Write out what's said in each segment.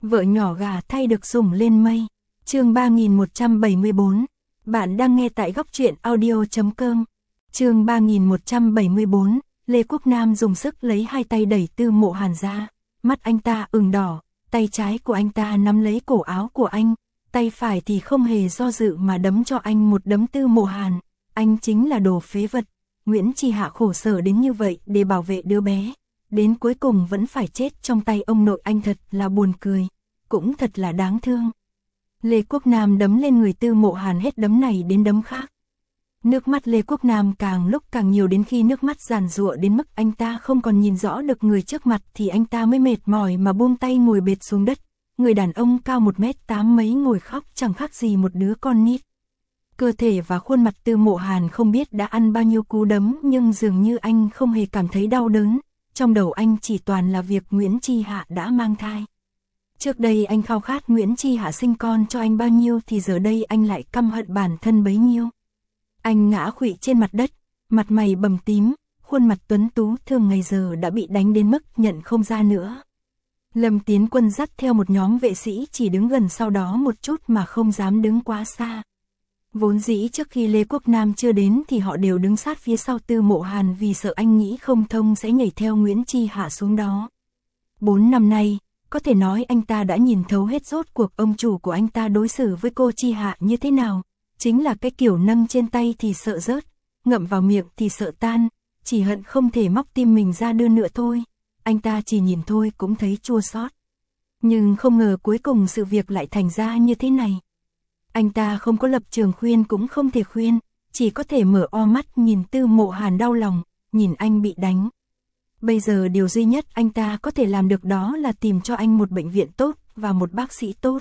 Vợ nhỏ gà thay được sủng lên mây. Chương 3174. Bạn đang nghe tại góc truyện audio.com. Chương 3174. Lê Quốc Nam dùng sức lấy hai tay đẩy Tư Mộ Hàn ra. Mắt anh ta ửng đỏ, tay trái của anh ta nắm lấy cổ áo của anh, tay phải thì không hề do dự mà đấm cho anh một đấm. Tư Mộ Hàn, anh chính là đồ phế vật. Nguyễn Chi Hạ khổ sở đến như vậy để bảo vệ đứa bé, đến cuối cùng vẫn phải chết trong tay ông nội anh, thật là buồn cười, cũng thật là đáng thương. Lê Quốc Nam đấm lên người Tư Mộ Hàn hết đấm này đến đấm khác. Nước mắt Lê Quốc Nam càng lúc càng nhiều, đến khi nước mắt giàn giụa đến mức anh ta không còn nhìn rõ được người trước mặt thì anh ta mới mệt mỏi mà buông tay ngồi bệt xuống đất. Người đàn ông cao 1m8 mấy ngồi khóc chẳng khác gì một đứa con nít. Cơ thể và khuôn mặt Tư Mộ Hàn không biết đã ăn bao nhiêu cú đấm, nhưng dường như anh không hề cảm thấy đau đớn. Trong đầu anh chỉ toàn là việc Nguyễn Chi Hạ đã mang thai. Trước đây anh khao khát Nguyễn Chi Hạ sinh con cho anh bao nhiêu thì giờ đây anh lại căm hận bản thân bấy nhiêu. Anh ngã khuỵu trên mặt đất, mặt mày bầm tím, khuôn mặt tuấn tú thường ngày giờ đã bị đánh đến mức nhận không ra nữa. Lâm Tiến Quân dắt theo một nhóm vệ sĩ chỉ đứng gần sau đó một chút mà không dám đứng quá xa. Vốn dĩ trước khi Lê Quốc Nam chưa đến thì họ đều đứng sát phía sau Tư Mộ Hàn vì sợ anh nghĩ không thông sẽ nhảy theo Nguyễn Chi Hạ xuống đó. 4 năm nay, có thể nói anh ta đã nhìn thấu hết rốt cuộc ông chủ của anh ta đối xử với cô Chi Hạ như thế nào. Chính là cái kiểu nâng trên tay thì sợ rớt, ngậm vào miệng thì sợ tan, chỉ hận không thể móc tim mình ra đưa nữa thôi. Anh ta chỉ nhìn thôi cũng thấy chua xót. Nhưng không ngờ cuối cùng sự việc lại thành ra như thế này. Anh ta không có lập trường khuyên cũng không thể khuyên, chỉ có thể mở o mắt nhìn Tư Mộ Hàn đau lòng, nhìn anh bị đánh. Bây giờ điều duy nhất anh ta có thể làm được đó là tìm cho anh một bệnh viện tốt và một bác sĩ tốt.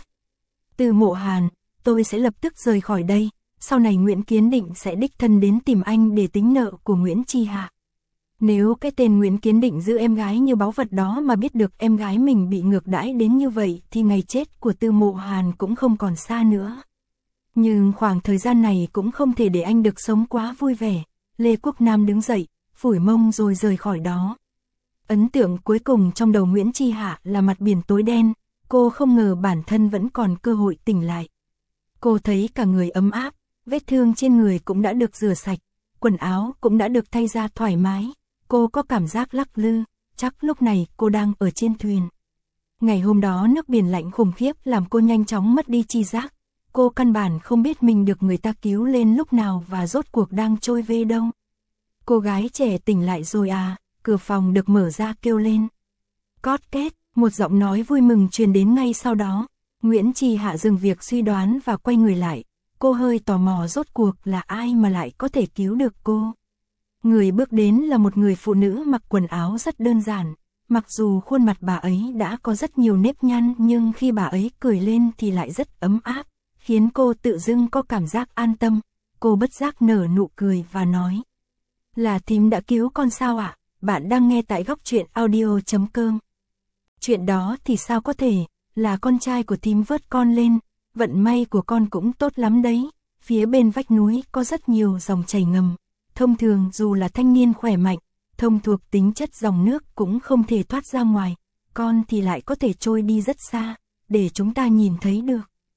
Tư Mộ Hàn, tôi sẽ lập tức rời khỏi đây, sau này Nguyễn Kiến Định sẽ đích thân đến tìm anh để tính nợ của Nguyễn Chi Hạ. Nếu cái tên Nguyễn Kiến Định giữ em gái như báu vật đó mà biết được em gái mình bị ngược đãi đến như vậy thì ngày chết của Tư Mộ Hàn cũng không còn xa nữa. Nhưng khoảng thời gian này cũng không thể để anh được sống quá vui vẻ. Lê Quốc Nam đứng dậy, phủi mông rồi rời khỏi đó. Ấn tượng cuối cùng trong đầu Nguyễn Chi Hạ là mặt biển tối đen, cô không ngờ bản thân vẫn còn cơ hội tỉnh lại. Cô thấy cả người ấm áp, vết thương trên người cũng đã được rửa sạch, quần áo cũng đã được thay ra thoải mái. Cô có cảm giác lắc lư, chắc lúc này cô đang ở trên thuyền. Ngày hôm đó nước biển lạnh khủng khiếp làm cô nhanh chóng mất đi tri giác. Cô căn bản không biết mình được người ta cứu lên lúc nào và rốt cuộc đang trôi về đâu. Cô gái trẻ tỉnh lại rồi à, cửa phòng được mở ra kêu lên. Cót két, một giọng nói vui mừng truyền đến ngay sau đó. Nguyễn Chi Hạ dừng việc suy đoán và quay người lại. Cô hơi tò mò rốt cuộc là ai mà lại có thể cứu được cô. Người bước đến là một người phụ nữ mặc quần áo rất đơn giản. Mặc dù khuôn mặt bà ấy đã có rất nhiều nếp nhăn nhưng khi bà ấy cười lên thì lại rất ấm áp, khiến cô tự dưng có cảm giác an tâm. Cô bất giác nở nụ cười và nói. Là thím đã cứu con sao ạ? Bạn đang nghe tại góc truyện audio.com. Chuyện đó thì sao có thể, là con trai của thím vớt con lên. Vận may của con cũng tốt lắm đấy. Phía bên vách núi có rất nhiều dòng chảy ngầm. Thông thường dù là thanh niên khỏe mạnh, thông thuộc tính chất dòng nước cũng không thể thoát ra ngoài. Con thì lại có thể trôi đi rất xa, để chúng ta nhìn thấy được.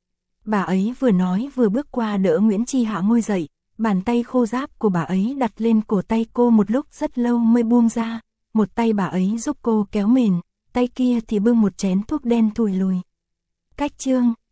Bà ấy vừa nói vừa bước qua đỡ Nguyễn Chi Hạ ngồi dậy. Bàn tay khô ráp của bà ấy đặt lên cổ tay cô một lúc rất lâu mới buông ra. Một tay bà ấy giúp cô kéo mền, tay kia thì bưng một chén thuốc đen thùi lùi. Cách chương